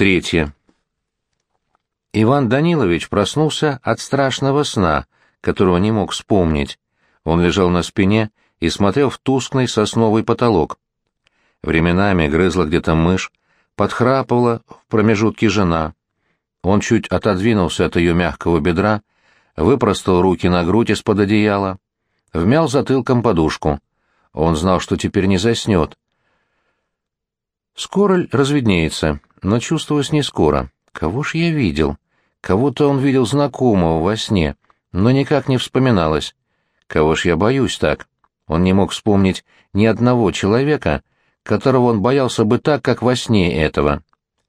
Третье. Иван Данилович проснулся от страшного сна, которого не мог вспомнить. Он лежал на спине и смотрел в тусклый сосновый потолок. Временами грызла где-то мышь, подхрапывала в промежутке жена. Он чуть отодвинулся от ее мягкого бедра, выпростал руки на грудь из-под одеяла, вмял затылком подушку. Он знал, что теперь не заснет. Скоро разведнеется, но чувствовалось не скоро. Кого ж я видел? Кого-то он видел знакомого во сне, но никак не вспоминалось. Кого ж я боюсь так? Он не мог вспомнить ни одного человека, которого он боялся бы так, как во сне этого.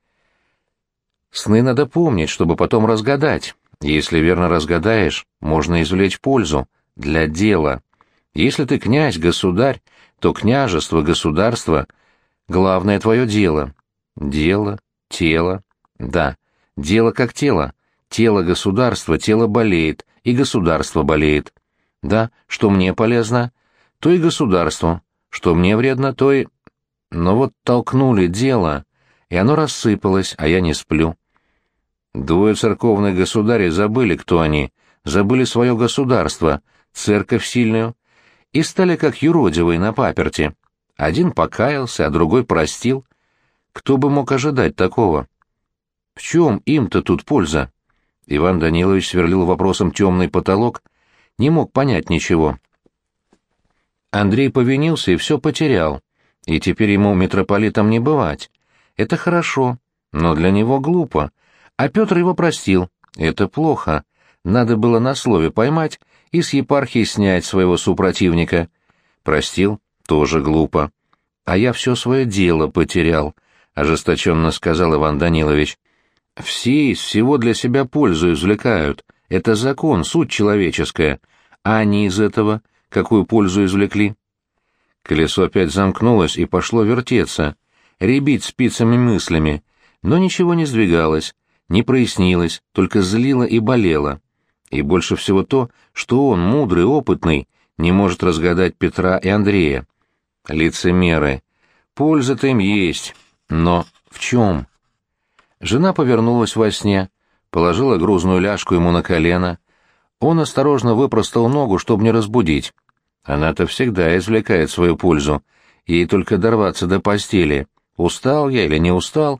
Сны надо помнить, чтобы потом разгадать. Если верно разгадаешь, можно извлечь пользу. Для дела. Если ты князь, государь, то княжество, государство — главное твое дело. Дело, тело. Да, дело как тело. Тело государства, тело болеет, и государство болеет. Да, что мне полезно, то и государству. Что мне вредно, то и... Но вот толкнули дело, и оно рассыпалось, а я не сплю. Двое церковных государей забыли, кто они, забыли свое государство, церковь сильную, и стали как юродивые на паперти. Один покаялся, а другой простил. Кто бы мог ожидать такого? В чем им-то тут польза? Иван Данилович сверлил вопросом темный потолок, не мог понять ничего. Андрей повинился и все потерял, и теперь ему митрополитом не бывать. Это хорошо, но для него глупо. А Петр его простил. Это плохо. Надо было на слове поймать и с епархии снять своего супротивника. Простил, тоже глупо. А я все свое дело потерял, — ожесточенно сказал Иван Данилович. Все из всего для себя пользу извлекают. Это закон, суть человеческая. А они из этого какую пользу извлекли? Колесо опять замкнулось и пошло вертеться, рябить спицами мыслями, но ничего не сдвигалось, не прояснилось, только злило и болело. И больше всего то, что он, мудрый, опытный, не может разгадать Петра и Андрея. Лицемеры. Польза-то им есть, но в чем? Жена повернулась во сне, положила грузную ляжку ему на колено. Он осторожно выпростал ногу, чтобы не разбудить. Она-то всегда извлекает свою пользу. Ей только дорваться до постели. Устал я или не устал,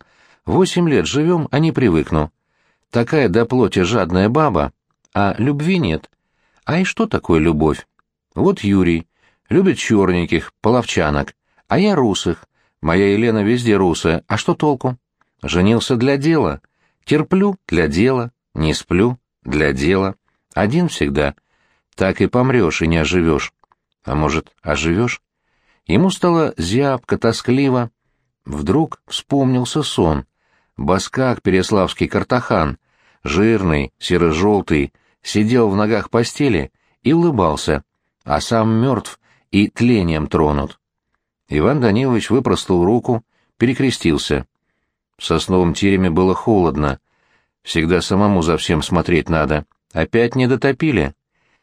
8 лет живем, а не привыкну. Такая до плоти жадная баба, а любви нет. А и что такое любовь? Вот Юрий любит черненьких, половчанок, а я русых. Моя Елена везде русая, а что толку? Женился для дела. Терплю для дела, не сплю для дела. Один всегда. Так и помрешь и не оживешь. А может, оживешь? Ему стало зябко, тоскливо. Вдруг вспомнился сон. Баскак переславский Картахан, жирный, серо-желтый, сидел в ногах постели и улыбался, а сам мертв и тлением тронут. Иван Данилович выпростал руку, перекрестился. В сосновом тереме было холодно. Всегда самому за всем смотреть надо. Опять не дотопили.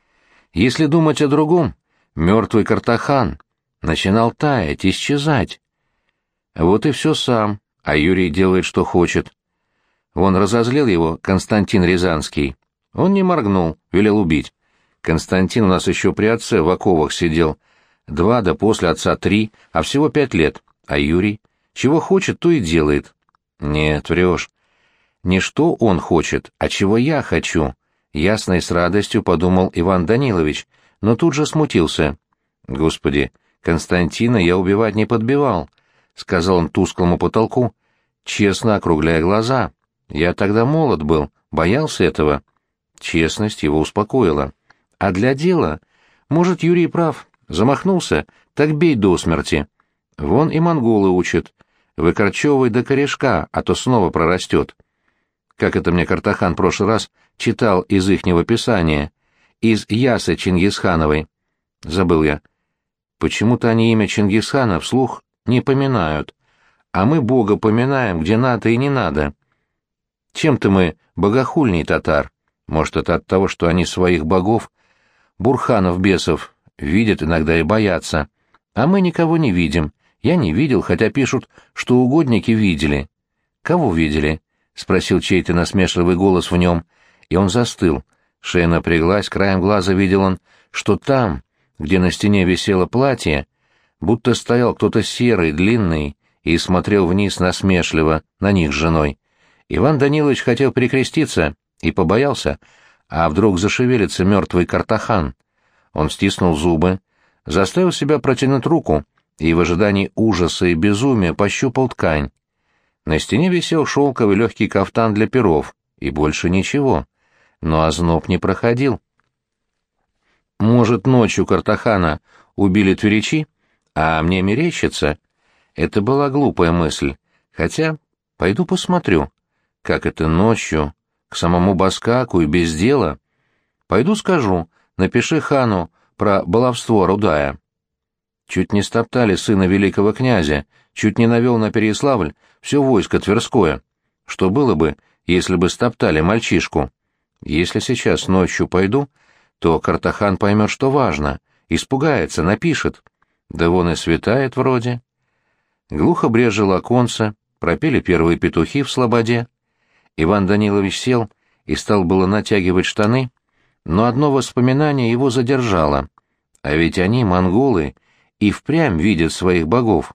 Если думать о другом, мертвый Картахан начинал таять, исчезать. Вот и все сам, а Юрий делает, что хочет. Вон разозлил его Константин Рязанский. Он не моргнул, велел убить. Константин у нас еще при отце в оковах сидел. 2, да после отца 3, а всего 5 лет. А Юрий? Чего хочет, то и делает. Нет, врешь. Не что он хочет, а чего я хочу. Ясно и с радостью подумал Иван Данилович, но тут же смутился. Господи, Константина я убивать не подбивал, — сказал он тусклому потолку, честно округляя глаза. Я тогда молод был, боялся этого. Честность его успокоила. А для дела? Может, Юрий прав. Замахнулся, так бей до смерти. Вон и монголы учат. Выкорчевывай до корешка, а то снова прорастет. Как это мне Картахан в прошлый раз читал из ихнего писания, из Ясы Чингисхановой. Забыл я. Почему-то они имя Чингисхана вслух не поминают, а мы Бога поминаем, где надо и не надо. Чем-то мы богохульней татар. Может, это от того, что они своих богов, бурханов бесов, видят иногда и боятся. А мы никого не видим. Я не видел, хотя пишут, что угодники видели. «Кого видели?» — спросил чей-то насмешливый голос в нем, и он застыл. Шея напряглась, краем глаза видел он, что там, где на стене висело платье, будто стоял кто-то серый, длинный, и смотрел вниз насмешливо на них с женой. Иван Данилович хотел перекреститься и побоялся, а вдруг зашевелится мертвый Картахан. Он стиснул зубы, заставил себя протянуть руку и в ожидании ужаса и безумия пощупал ткань. На стене висел шелковый легкий кафтан для перов, и больше ничего. Но озноб не проходил. Может, ночью Картахана убили тверичи, а мне мерещится? Это была глупая мысль, хотя пойду посмотрю. Как это ночью, к самому Баскаку и без дела? Пойду скажу, напиши хану про баловство Рудая. Чуть не стоптали сына великого князя, чуть не навел на Переяславль все войско Тверское. Что было бы, если бы стоптали мальчишку? Если сейчас ночью пойду, то Картахан поймет, что важно, испугается, напишет. Да вон и светает вроде. Глухо брежило оконце, пропели первые петухи в слободе. Иван Данилович сел и стал было натягивать штаны, но одно воспоминание его задержало. А ведь они, монголы, и впрямь видят своих богов.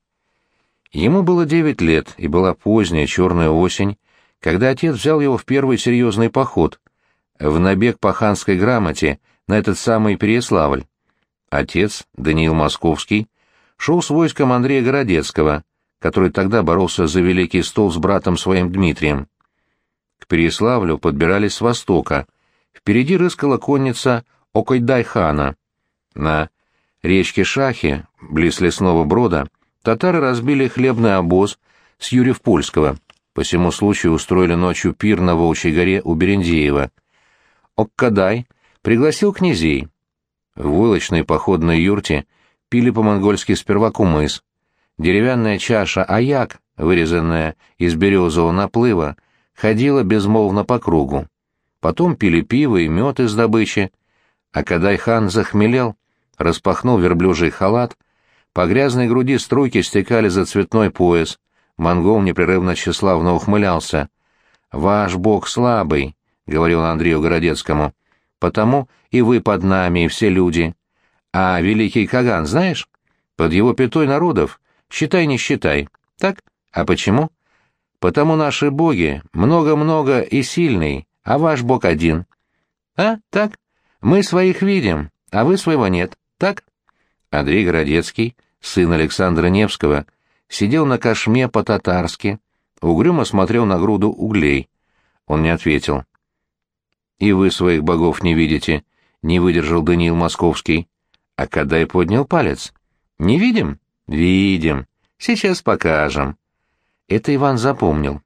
Ему было 9 лет, и была поздняя черная осень, когда отец взял его в первый серьезный поход, в набег по ханской грамоте на этот самый Переяславль. Отец, Даниил Московский, шел с войском Андрея Городецкого, который тогда боролся за Великий Стол с братом своим Дмитрием. К Переяславлю подбирались с востока. Впереди рыскала конница Окойдай-хана. На речке Шахи, близ лесного брода, татары разбили хлебный обоз с Юрьев-Польского. По всему случаю устроили ночью пир на Волчьей горе у Берендеева. Оккадай пригласил князей. В войлочной походной юрте пили по-монгольски сперва кумыс. Деревянная чаша аяк, вырезанная из березового наплыва, ходила безмолвно по кругу. Потом пили пиво и мед из добычи. Оккадай-хан захмелел, распахнул верблюжий халат, по грязной груди струйки стекали за цветной пояс. Монгол непрерывно тщеславно ухмылялся. «Ваш бог слабый», — говорил он Андрею Городецкому, — «потому и вы под нами, и все люди. А великий Каган, знаешь? Под его пятой народов, считай не считай. Так? А почему? Потому наши боги много-много и сильный, а ваш бог один. А, так? Мы своих видим, а вы своего нет, так?» Андрей Городецкий, сын Александра Невского, сидел на кошме по-татарски, угрюмо смотрел на груду углей. Он не ответил. «И вы своих богов не видите», — не выдержал Даниил Московский. А Кадай поднял палец. «Не видим?» «Видим. Сейчас покажем». Это Иван запомнил.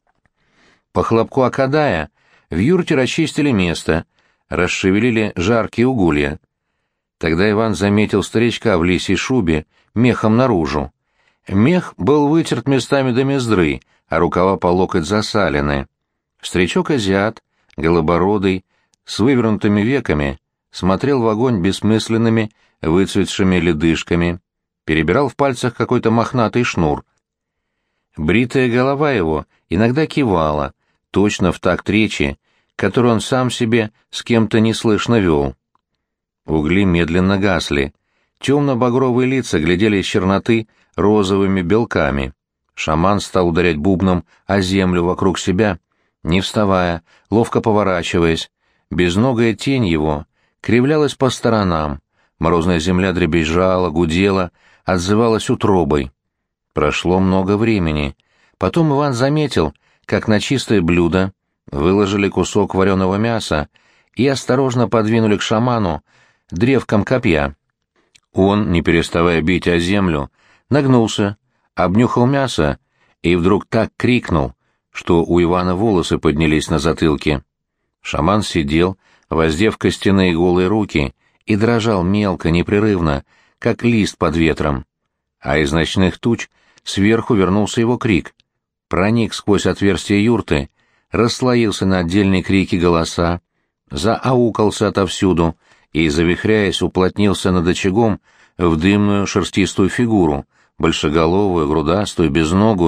По хлопку Акадая в юрте расчистили место, расшевелили жаркие уголья. Тогда Иван заметил старичка в лисьей шубе, мехом наружу. Мех был вытерт местами до мездры, а рукава по локоть засалены. Старичок-азиат, голобородый, с вывернутыми веками, смотрел в огонь бессмысленными, выцветшими ледышками, перебирал в пальцах какой-то мохнатый шнур. Бритая голова его иногда кивала, точно в такт речи, которую он сам себе с кем-то неслышно вел. Угли медленно гасли. Темно-багровые лица глядели из черноты розовыми белками. Шаман стал ударять бубном о землю вокруг себя, не вставая, ловко поворачиваясь. Безногая тень его кривлялась по сторонам. Морозная земля дребезжала, гудела, отзывалась утробой. Прошло много времени. Потом Иван заметил, как на чистое блюдо выложили кусок вареного мяса и осторожно подвинули к шаману древком копья. Он, не переставая бить о землю, нагнулся, обнюхал мясо и вдруг так крикнул, что у Ивана волосы поднялись на затылке. Шаман сидел, воздев костяные голые руки, и дрожал мелко, непрерывно, как лист под ветром. А из ночных туч сверху вернулся его крик. Проник сквозь отверстие юрты, расслоился на отдельные крики голоса, зааукался отовсюду и, завихряясь, уплотнился над очагом в дымную шерстистую фигуру, большеголовую, грудастую, безногую,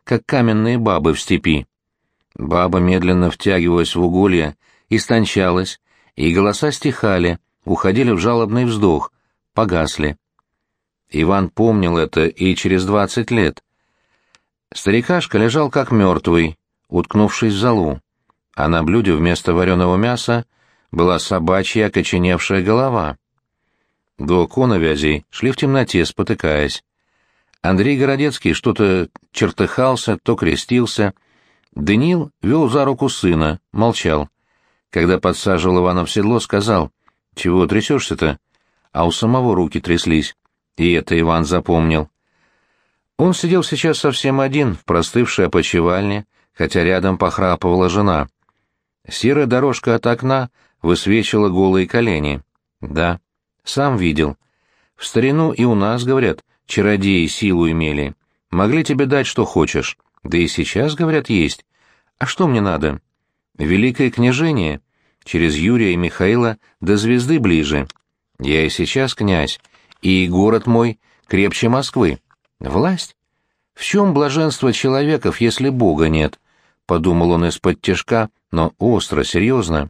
как каменные бабы в степи. Баба медленно втягивалась в уголья, истончалась, и голоса стихали, уходили в жалобный вздох, погасли. Иван помнил это и через 20 лет. Старикашка лежал как мертвый, уткнувшись в золу, а на блюде вместо вареного мяса была собачья окоченевшая голова. До коновязей шли в темноте, спотыкаясь. Андрей Городецкий что-то чертыхался, то крестился. Даниил вел за руку сына, молчал. Когда подсаживал Ивана в седло, сказал: «Чего трясешься-то?» А у самого руки тряслись. И это Иван запомнил. Он сидел сейчас совсем один, в простывшей опочивальне, хотя рядом похрапывала жена. Серая дорожка от окна высвечивала голые колени. Да, сам видел. В старину и у нас, говорят, чародеи силу имели. Могли тебе дать, что хочешь. Да и сейчас, говорят, есть. А что мне надо? Великое княжение. Через Юрия и Михаила до звезды ближе. Я и сейчас князь, и город мой крепче Москвы. Власть? В чем блаженство человеков, если Бога нет? Подумал он из-под тишка, но остро, серьезно.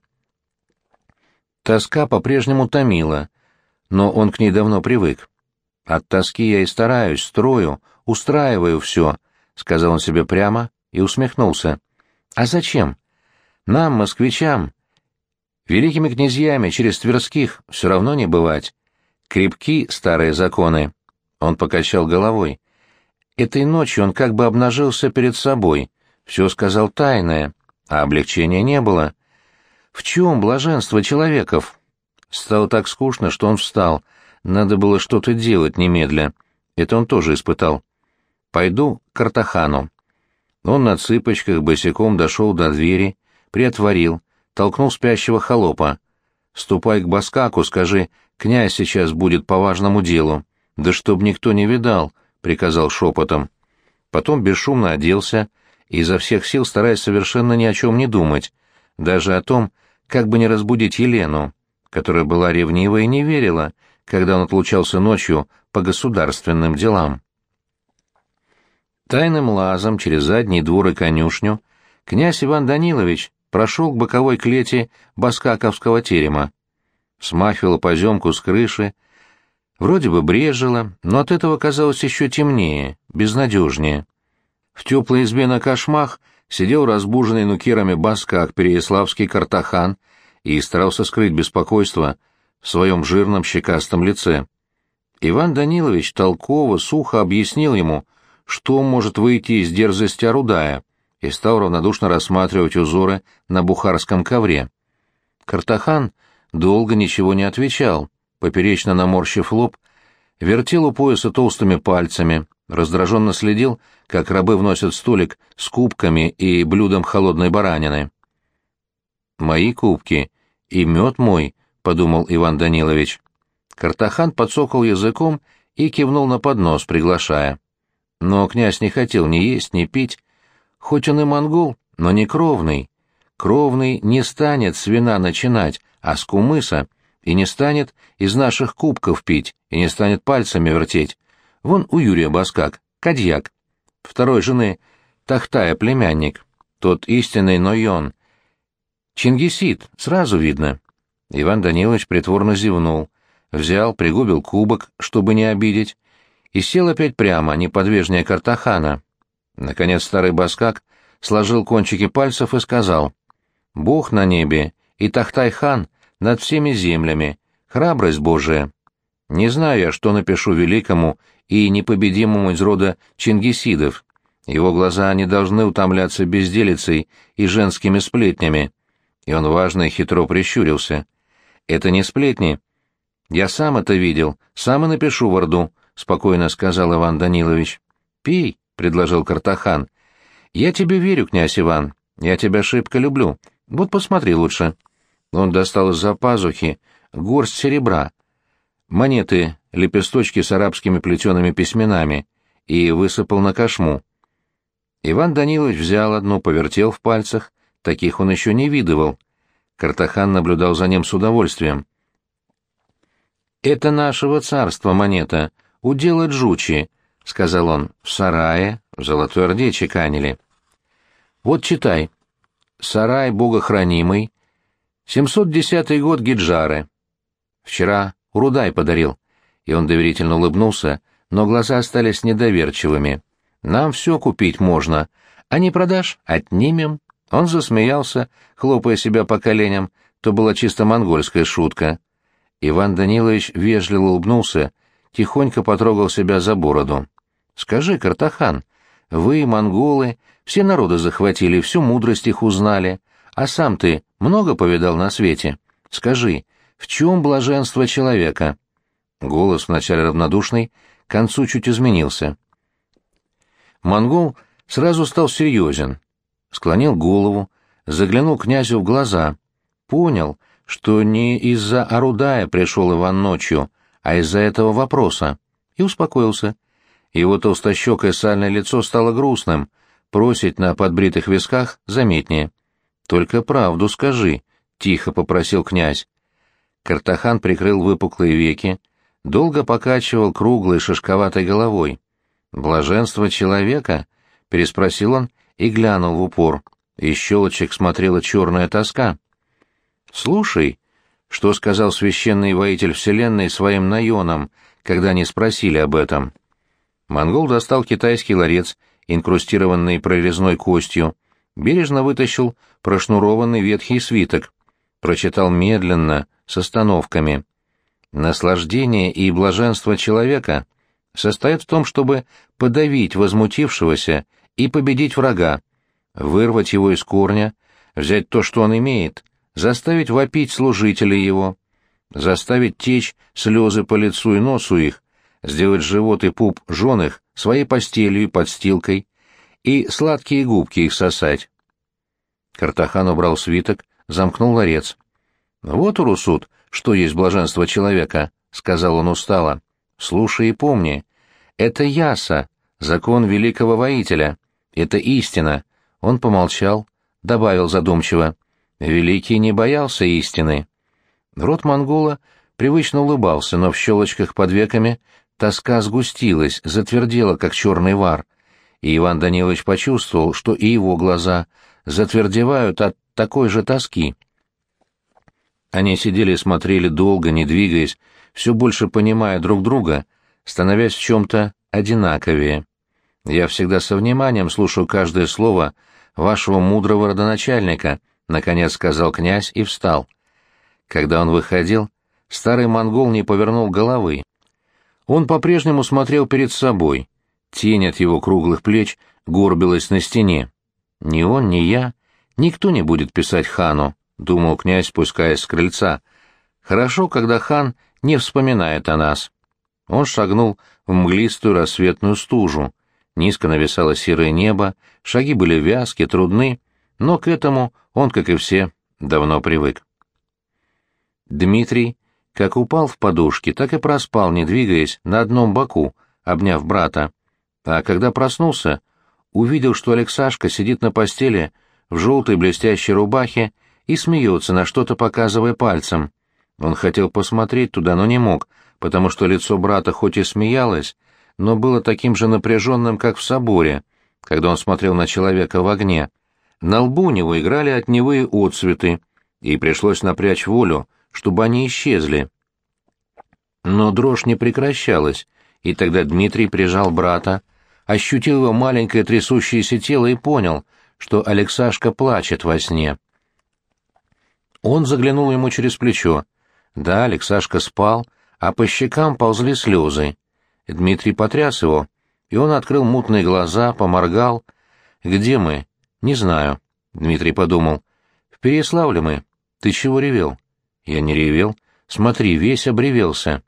Тоска по-прежнему томила, но он к ней давно привык. От тоски я и стараюсь, строю, устраиваю все, — сказал он себе прямо и усмехнулся. А зачем? Нам, москвичам, великими князьями через Тверских все равно не бывать. Крепки старые законы. Он покачал головой. Этой ночью он как бы обнажился перед собой, все сказал тайное, а облегчения не было. В чем блаженство человеков? Стало так скучно, что он встал. Надо было что-то делать немедля. Это он тоже испытал. Пойду к Картахану. Он на цыпочках босиком дошел до двери, приотворил, толкнул спящего холопа. «Ступай к Баскаку, скажи, князь сейчас будет по важному делу». «Да чтоб никто не видал», — приказал шепотом. Потом бесшумно оделся, изо всех сил стараясь совершенно ни о чем не думать, даже о том, как бы не разбудить Елену, которая была ревнива и не верила, когда он отлучался ночью по государственным делам. Тайным лазом через задний двор и конюшню князь Иван Данилович прошел к боковой клете баскаковского терема. Смахивало поземку с крыши, вроде бы брежило, но от этого казалось еще темнее, безнадежнее. В теплой избе на кошмах сидел разбуженный нукерами баскак переяславский Картахан и старался скрыть беспокойство в своем жирном щекастом лице. Иван Данилович толково, сухо объяснил ему, что может выйти из дерзости Орудая, и стал равнодушно рассматривать узоры на бухарском ковре. Картахан долго ничего не отвечал, поперечно наморщив лоб, вертел у пояса толстыми пальцами, раздраженно следил, как рабы вносят столик с кубками и блюдом холодной баранины. «Мои кубки и мед мой», — подумал Иван Данилович. Картахан подсокал языком и кивнул на поднос, приглашая. Но князь не хотел ни есть, ни пить. Хоть он и монгол, но не кровный. Кровный не станет с вина начинать, а с кумыса, и не станет из наших кубков пить, и не станет пальцами вертеть. Вон у Юрия Баскак, кадьяк. Второй жены Тахтая племянник, тот истинный Нойон. Чингисид, сразу видно. Иван Данилович притворно зевнул, взял, пригубил кубок, чтобы не обидеть, и сел опять прямо, неподвижнее Картахана. Наконец старый баскак сложил кончики пальцев и сказал: «Бог на небе и Тахтай-хан над всеми землями, храбрость Божия. Не знаю я, что напишу великому и непобедимому из рода Чингисидов. Его глаза не должны утомляться безделицей и женскими сплетнями». И он важно и хитро прищурился. «Это не сплетни. Я сам это видел, сам и напишу в Орду», — спокойно сказал Иван Данилович. «Пей», — предложил Картахан. «Я тебе верю, князь Иван, я тебя шибко люблю. Вот посмотри лучше». Он достал из-за пазухи горсть серебра, монеты, лепесточки с арабскими плетеными письменами, и высыпал на кошму. Иван Данилович взял одну, повертел в пальцах, таких он еще не видывал. Картахан наблюдал за ним с удовольствием. «Это нашего царства монета, удела Джучи», — сказал он, — в сарае в Золотой Орде чеканили. Вот читай. Сарай богохранимый, 710 год Гиджары. Вчера Урудай подарил. И он доверительно улыбнулся, но глаза остались недоверчивыми. Нам все купить можно, а не продашь — отнимем. Он засмеялся, хлопая себя по коленям, то была чисто монгольская шутка. Иван Данилович вежливо улыбнулся, тихонько потрогал себя за бороду. «Скажи, Картахан, вы, монголы, все народы захватили, всю мудрость их узнали, а сам ты много повидал на свете? Скажи, в чем блаженство человека?» Голос, вначале равнодушный, к концу чуть изменился. Монгол сразу стал серьезен, склонил голову, заглянул князю в глаза, понял, что не из-за Орудая пришел Иван ночью, а из-за этого вопроса, и успокоился. Его толстощекое сальное лицо стало грустным, просить на подбритых висках заметнее. «Только правду скажи», — тихо попросил князь. Картахан прикрыл выпуклые веки, долго покачивал круглой шишковатой головой. «Блаженство человека?» — переспросил он и глянул в упор. Из щелочек смотрела черная тоска. «Слушай, что сказал священный воитель вселенной своим наёнам, когда они спросили об этом?» Монгол достал китайский ларец, инкрустированный прорезной костью, бережно вытащил прошнурованный ветхий свиток, прочитал медленно, с остановками. «Наслаждение и блаженство человека состоят в том, чтобы подавить возмутившегося и победить врага, вырвать его из корня, взять то, что он имеет, заставить вопить служителей его, заставить течь слезы по лицу и носу их, сделать живот и пуп жен их своей постелью и подстилкой, и сладкие губки их сосать». Картахан убрал свиток, замкнул ларец. «Вот, Урусут, что есть блаженство человека», — сказал он устало. «Слушай и помни. Это яса, закон великого воителя. Это истина». Он помолчал, добавил задумчиво. «Великий не боялся истины». Рот монгола привычно улыбался, но в щелочках под веками тоска сгустилась, затвердела, как черный вар, и Иван Данилович почувствовал, что и его глаза затвердевают от такой же тоски. Они сидели и смотрели долго, не двигаясь, все больше понимая друг друга, становясь в чем-то одинаковее. «Я всегда со вниманием слушаю каждое слово вашего мудрого родоначальника», — наконец сказал князь и встал. Когда он выходил, старый монгол не повернул головы. Он по-прежнему смотрел перед собой. Тень от его круглых плеч горбилась на стене. «Ни он, ни я, никто не будет писать хану», — думал князь, спускаясь с крыльца. «Хорошо, когда хан не вспоминает о нас». Он шагнул в мглистую рассветную стужу. Низко нависало серое небо, шаги были вязки, трудны, но к этому он, как и все, давно привык. Дмитрий как упал в подушки, так и проспал, не двигаясь, на одном боку, обняв брата. А когда проснулся, увидел, что Алексашка сидит на постели в желтой блестящей рубахе и смеется, на что-то показывая пальцем. Он хотел посмотреть туда, но не мог, потому что лицо брата хоть и смеялось, но было таким же напряженным, как в соборе, когда он смотрел на человека в огне. На лбу у него играли отневые отцветы, и пришлось напрячь волю, чтобы они исчезли. Но дрожь не прекращалась, и тогда Дмитрий прижал брата, ощутил его маленькое трясущееся тело и понял, что Алексашка плачет во сне. Он заглянул ему через плечо. Да, Алексашка спал, а по щекам ползли слезы. Дмитрий потряс его, и он открыл мутные глаза, поморгал. «Где мы?» «Не знаю», — Дмитрий подумал. «В Переяславле мы. Ты чего ревел?» «Я не ревел. Смотри, весь обревелся».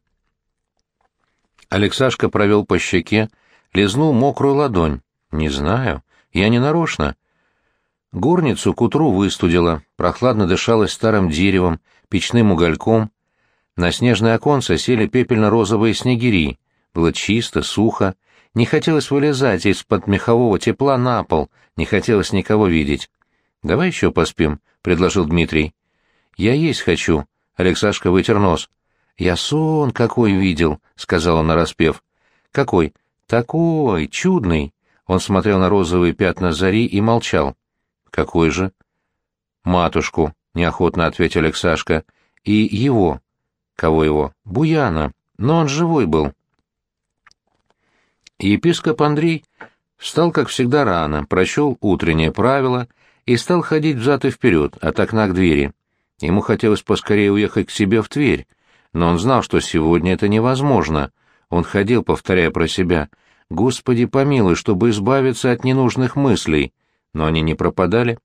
Алексашка провел по щеке, лизнул мокрую ладонь. «Не знаю. Я не нарочно». Горницу к утру выстудило, прохладно дышалось старым деревом, печным угольком. На снежное оконце сели пепельно-розовые снегири. Было чисто, сухо. Не хотелось вылезать из-под мехового тепла на пол, не хотелось никого видеть. «Давай еще поспим», — предложил Дмитрий. «Я есть хочу», — Алексашка вытер нос. «Я сон какой видел», — сказал он нараспев. «Какой? Такой, чудный. Он смотрел на розовые пятна зари и молчал. Какой же? Матушку, неохотно ответил Алексашка. И его. Кого его? Буяна. Но он живой был. Епископ Андрей встал, как всегда, рано, прочел утреннее правило и стал ходить взад и вперед, от окна к двери. Ему хотелось поскорее уехать к себе в Тверь, но он знал, что сегодня это невозможно. Он ходил, повторяя про себя: «Господи помилуй, чтобы избавиться от ненужных мыслей», но они не пропадали.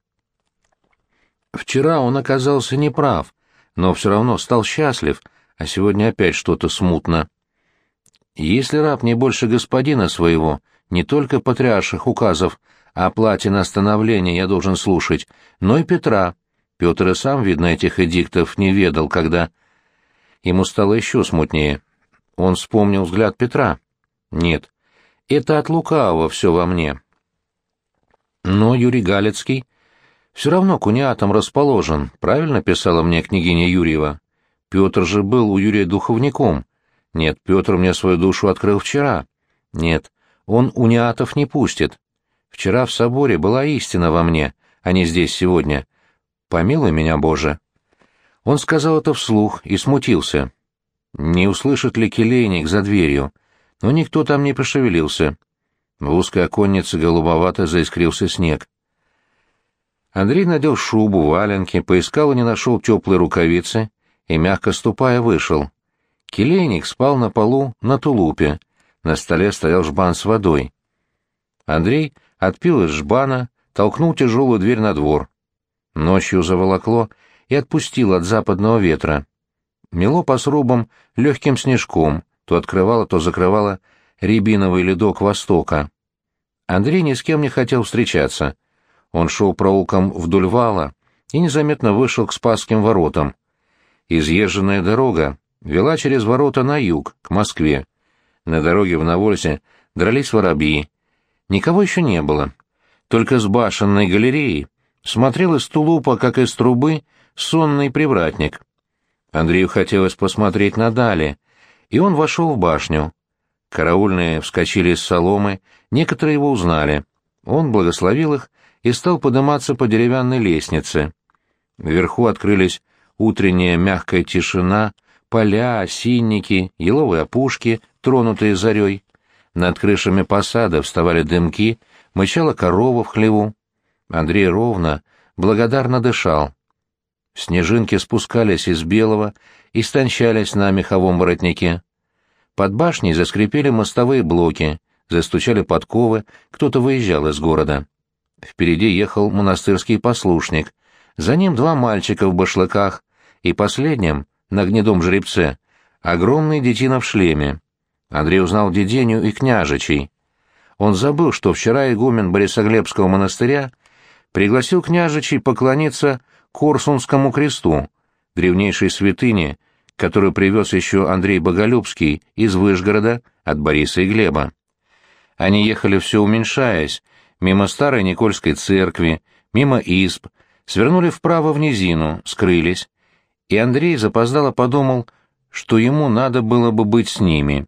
Вчера он оказался неправ, но все равно стал счастлив, а сегодня опять что-то смутно. Если раб не больше господина своего, не только патриарших указов о плате на становление я должен слушать, но и Петра. Петр и сам, видно, этих эдиктов не ведал, когда... Ему стало еще смутнее. Он вспомнил взгляд Петра. Нет, это от лукавого все во мне. Но Юрий Галицкий все равно к униатам расположен, правильно писала мне княгиня Юрьева. Петр же был у Юрия духовником. Нет, Петр мне свою душу открыл вчера. Нет, он униатов не пустит. Вчера в соборе была истина во мне, а не здесь сегодня. Помилуй меня, Боже. Он сказал это вслух и смутился. Не услышит ли келейник за дверью? Но никто там не пошевелился. В узкой оконнице голубовато заискрился снег. Андрей надел шубу, валенки, поискал и не нашел теплые рукавицы, и, мягко ступая, вышел. Келейник спал на полу на тулупе, на столе стоял жбан с водой. Андрей отпил из жбана, толкнул тяжелую дверь на двор. Ночью заволокло и отпустило от западного ветра. Мело по срубам легким снежком, то открывало, то закрывало рябиновый ледок востока. Андрей ни с кем не хотел встречаться. Он шел проулком вдоль вала и незаметно вышел к Спасским воротам. Изъезженная дорога вела через ворота на юг, к Москве. На дороге в навозе дрались воробьи. Никого еще не было. Только с башенной галереи смотрел из тулупа, как из трубы, сонный привратник. Андрею хотелось посмотреть надале, и он вошел в башню. Караульные вскочили из соломы, некоторые его узнали. Он благословил их и стал подниматься по деревянной лестнице. Вверху открылись утренняя мягкая тишина, поля, осинники, еловые опушки, тронутые зарей. Над крышами посада вставали дымки, мычала корова в хлеву. Андрей ровно, благодарно дышал. Снежинки спускались из белого и стончались на меховом воротнике. Под башней заскрипели мостовые блоки, застучали подковы, кто-то выезжал из города. Впереди ехал монастырский послушник, за ним два мальчика в башлыках, и последним, на гнедом жеребце, огромный детина в шлеме. Андрей узнал Деденю и княжичей. Он забыл, что вчера игумен Борисоглебского монастыря пригласил княжичей поклониться Корсунскому кресту, древнейшей святыне, которую привез еще Андрей Боголюбский из Выжгорода от Бориса и Глеба. Они ехали все уменьшаясь, мимо старой Никольской церкви, мимо изб, свернули вправо в низину, скрылись, и Андрей запоздало подумал, что ему надо было бы быть с ними.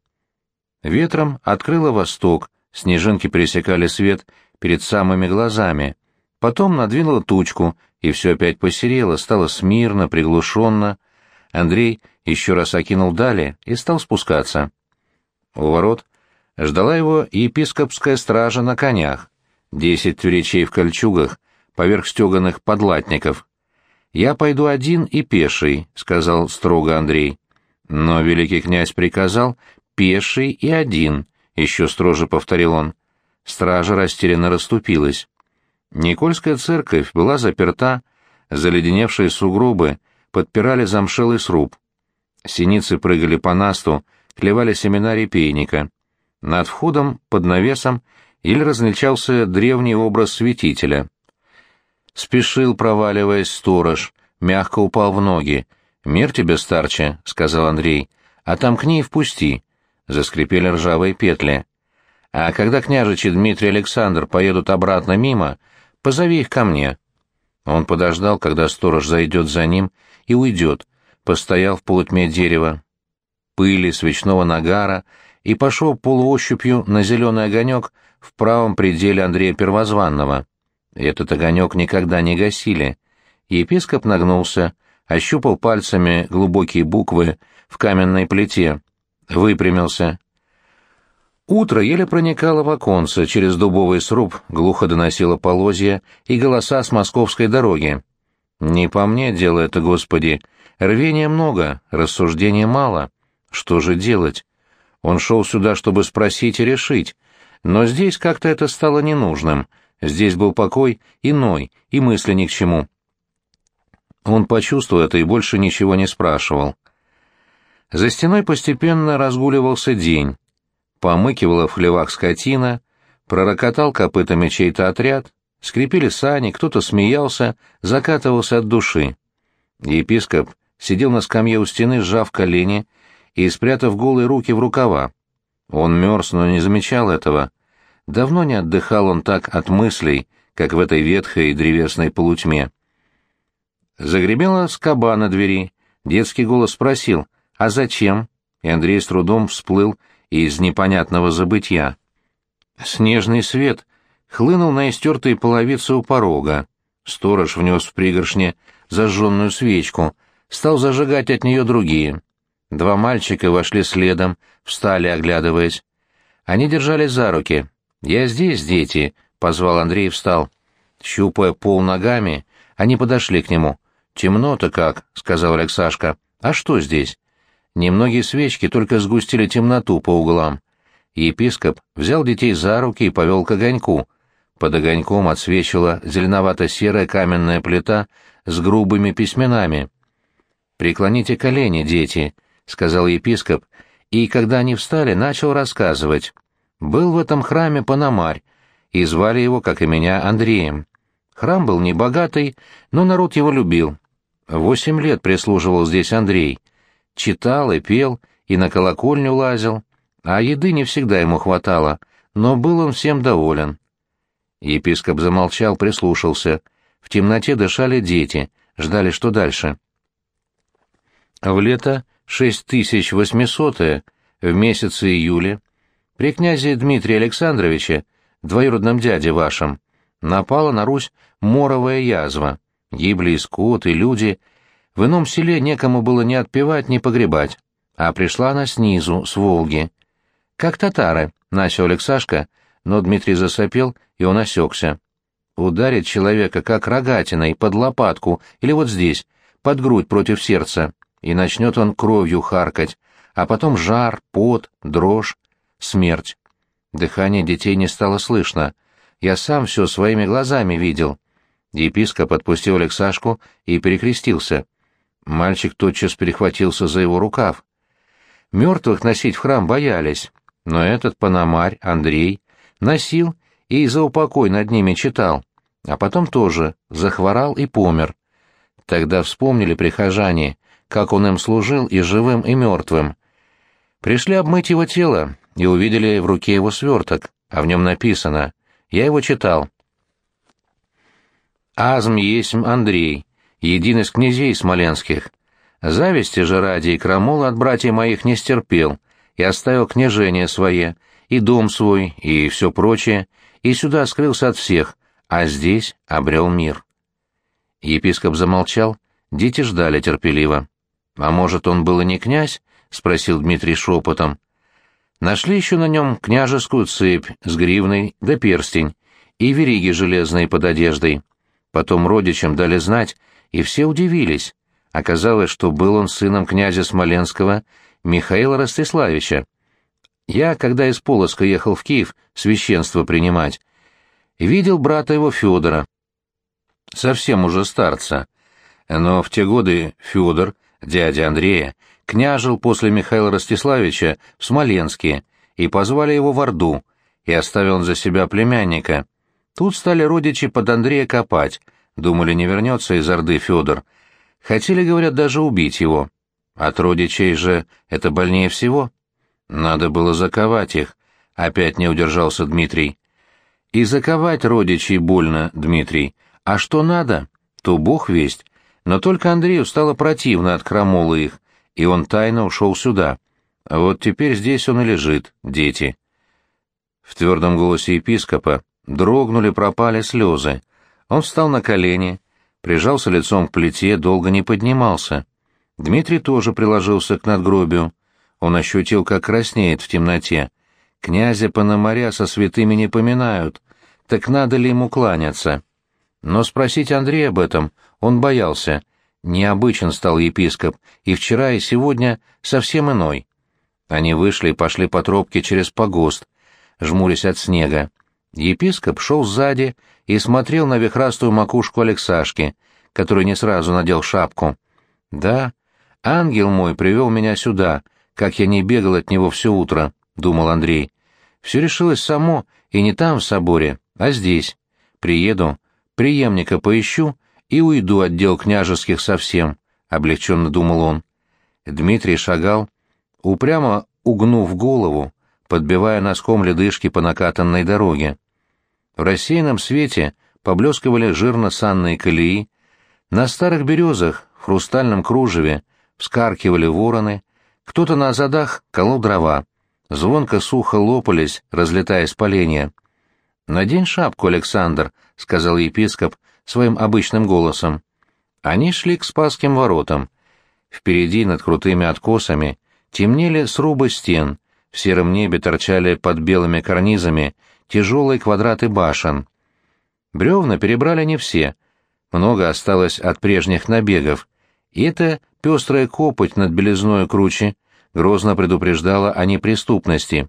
Ветром открыло восток, снежинки пересекали свет перед самыми глазами, потом надвинуло тучку, и все опять посерело, стало смирно, приглушенно. Андрей еще раз окинул дали и стал спускаться. У ворот ждала его епископская стража на конях, 10 тюречей в кольчугах, поверх стеганых подлатников. «Я пойду один и пеший», — сказал строго Андрей. Но великий князь приказал «пеший и один», — еще строже повторил он. Стража растерянно расступилась. Никольская церковь была заперта, заледеневшие сугробы подпирали замшелый сруб. Синицы прыгали по насту, клевали семена репейника. Над входом, под навесом, еле различался древний образ святителя. Спешил, проваливаясь, сторож, мягко упал в ноги. «Мир тебе, старче», — сказал Андрей, — «отомкни и впусти». Заскрипели ржавые петли. «А когда княжичи Дмитрий и Александр поедут обратно мимо, позови их ко мне». Он подождал, когда сторож зайдет за ним и уйдет, постоял в полутьме дерева. Пыли, свечного нагара и пошел полуощупью на зеленый огонек в правом пределе Андрея Первозванного. Этот огонек никогда не гасили. Епископ нагнулся, ощупал пальцами глубокие буквы в каменной плите, выпрямился. Утро еле проникало в оконце, через дубовый сруб глухо доносило полозья и голоса с московской дороги. «Не по мне дело это, Господи. Рвения много, рассуждения мало. Что же делать?» Он шел сюда, чтобы спросить и решить, но здесь как-то это стало ненужным. Здесь был покой иной, и мысли ни к чему. Он почувствовал это и больше ничего не спрашивал. За стеной постепенно разгуливался день. Помыкивала в хлевах скотина, пророкотал копытами чей-то отряд, скрипели сани, кто-то смеялся, закатывался от души. Епископ сидел на скамье у стены, сжав колени и спрятав голые руки в рукава. Он мерз, но не замечал этого. Давно не отдыхал он так от мыслей, как в этой ветхой древесной полутьме. Загремела скоба на двери. Детский голос спросил: «А зачем?» И Андрей с трудом всплыл из непонятного забытья. Снежный свет хлынул на истертые половицы у порога. Сторож внес в пригоршне зажженную свечку, стал зажигать от нее другие. Два мальчика вошли следом, встали, оглядываясь. Они держались за руки. «Я здесь, дети», — позвал Андрей и встал. Щупая пол ногами, они подошли к нему. «Темно-то как», — сказал Алексашка. «А что здесь?» Немногие свечки только сгустили темноту по углам. Епископ взял детей за руки и повел к огоньку. Под огоньком отсвечивала зеленовато-серая каменная плита с грубыми письменами. «Преклоните колени, дети», — сказал епископ, и, когда они встали, начал рассказывать. Был в этом храме Пономарь, и звали его, как и меня, Андреем. Храм был небогатый, но народ его любил. 8 лет прислуживал здесь Андрей. Читал и пел, и на колокольню лазил, а еды не всегда ему хватало, но был он всем доволен. Епископ замолчал, прислушался. В темноте дышали дети, ждали, что дальше. В лето 6800-е, в месяце июля, при князе Дмитрии Александровиче, двоюродном дяде вашем, напала на Русь моровая язва. Гибли и скот, и люди. В ином селе некому было ни отпевать, ни погребать. А пришла она снизу, с Волги. «Как татары», — начал Алексашка, но Дмитрий засопел, и он осекся. «Ударит человека, как рогатиной, под лопатку, или вот здесь, под грудь против сердца, и начнет он кровью харкать, а потом жар, пот, дрожь, смерть». Дыхание детей не стало слышно. Я сам все своими глазами видел. Епископ отпустил Алексашку и перекрестился. Мальчик тотчас перехватился за его рукав. Мертвых носить в храм боялись, но этот Пономарь, Андрей, носил и за упокой над ними читал, а потом тоже захворал и помер. Тогда вспомнили прихожане, как он им служил и живым, и мертвым. Пришли обмыть его тело и увидели в руке его сверток, а в нем написано, я его читал. «Азм есмь Андрей, един из князей смоленских. Зависти же ради и крамола от братьев моих не стерпел, и оставил княжение свое, и дом свой, и все прочее, и сюда скрылся от всех, а здесь обрел мир». Епископ замолчал, дети ждали терпеливо. «А может, он был и не князь?» — спросил Дмитрий шепотом. Нашли еще на нем княжескую цепь с гривной да перстень, и вериги железные под одеждой. Потом родичам дали знать, и все удивились. Оказалось, что был он сыном князя Смоленского Михаила Ростиславича. Я, когда из Полоцка ехал в Киев священство принимать, видел брата его Федора, совсем уже старца. Но в те годы Федор, дядя Андрея, княжил после Михаила Ростиславича в Смоленске, и позвали его в Орду, и оставил он за себя племянника. Тут стали родичи под Андрея копать, думали, не вернется из Орды Федор. Хотели, говорят, даже убить его. От родичей же это больнее всего. Надо было заковать их, опять не удержался Дмитрий. И заковать родичей больно, Дмитрий. А что надо, то Бог весть. Но только Андрею стало противно от крамолы их, и он тайно ушел сюда. А вот теперь здесь он и лежит, дети». В твердом голосе епископа дрогнули, пропали слезы. Он встал на колени, прижался лицом к плите, долго не поднимался. Дмитрий тоже приложился к надгробию. Он ощутил, как краснеет в темноте. Князя Пономаря со святыми не поминают, так надо ли ему кланяться? Но спросить Андрея об этом он боялся. Необычен стал епископ, и вчера, и сегодня совсем иной. Они вышли и пошли по тропке через погост, жмурясь от снега. Епископ шел сзади и смотрел на вихрастую макушку Алексашки, который не сразу надел шапку. «Да, ангел мой привел меня сюда, как я не бегал от него все утро», — думал Андрей. «Все решилось само, и не там в соборе, а здесь. Приеду, преемника поищу и уйду от дел княжеских совсем», — облегченно думал он. Дмитрий шагал, упрямо угнув голову, подбивая носком ледышки по накатанной дороге. В рассеянном свете поблескивали жирно-санные колеи, на старых березах в хрустальном кружеве вскаркивали вороны, кто-то на задах колол дрова, звонко сухо лопались, разлетаясь поленья. «Надень шапку, Александр», — сказал епископ своим обычным голосом. Они шли к Спасским воротам. Впереди, над крутыми откосами, темнели срубы стен, в сером небе торчали под белыми карнизами тяжелые квадраты башен. Бревна перебрали не все, много осталось от прежних набегов, и эта пестрая копоть над белизной кручи грозно предупреждала о неприступности.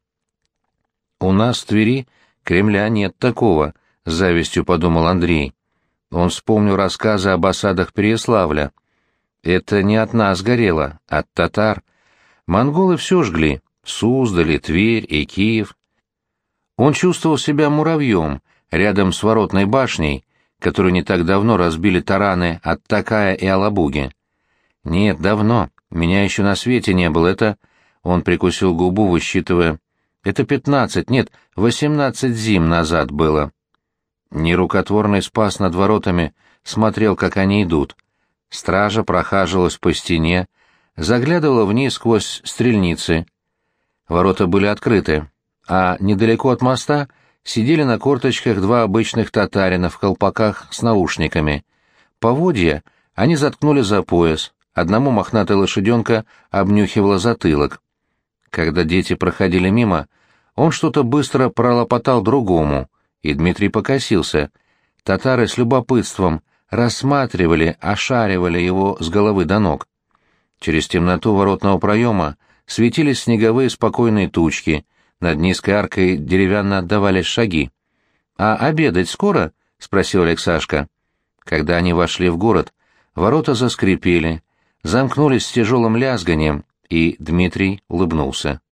«У нас в Твери Кремля нет такого», — с завистью подумал Андрей. Он вспомнил рассказы об осадах Переяславля. «Это не от нас горело, от татар. Монголы все жгли — Суздаль, Тверь и Киев». Он чувствовал себя муравьем рядом с воротной башней, которую не так давно разбили тараны от Такая и Алабуги. «Нет, давно. Меня еще на свете не было. Это...» Он прикусил губу, высчитывая. «Это 15, нет, 18 зим назад было». Нерукотворный Спас над воротами смотрел, как они идут. Стража прохаживалась по стене, заглядывала вниз сквозь стрельницы. Ворота были открыты, а недалеко от моста сидели на корточках два обычных татарина в колпаках с наушниками. Поводья они заткнули за пояс, одному мохнатая лошаденка обнюхивала затылок. Когда дети проходили мимо, он что-то быстро пролопотал другому, и Дмитрий покосился. Татары с любопытством рассматривали, ошаривали его с головы до ног. Через темноту воротного проема светились снеговые спокойные тучки, над низкой аркой деревянно отдавались шаги. «А обедать скоро?» — спросил Алексашка. Когда они вошли в город, ворота заскрипели, замкнулись с тяжелым лязганием, и Дмитрий улыбнулся.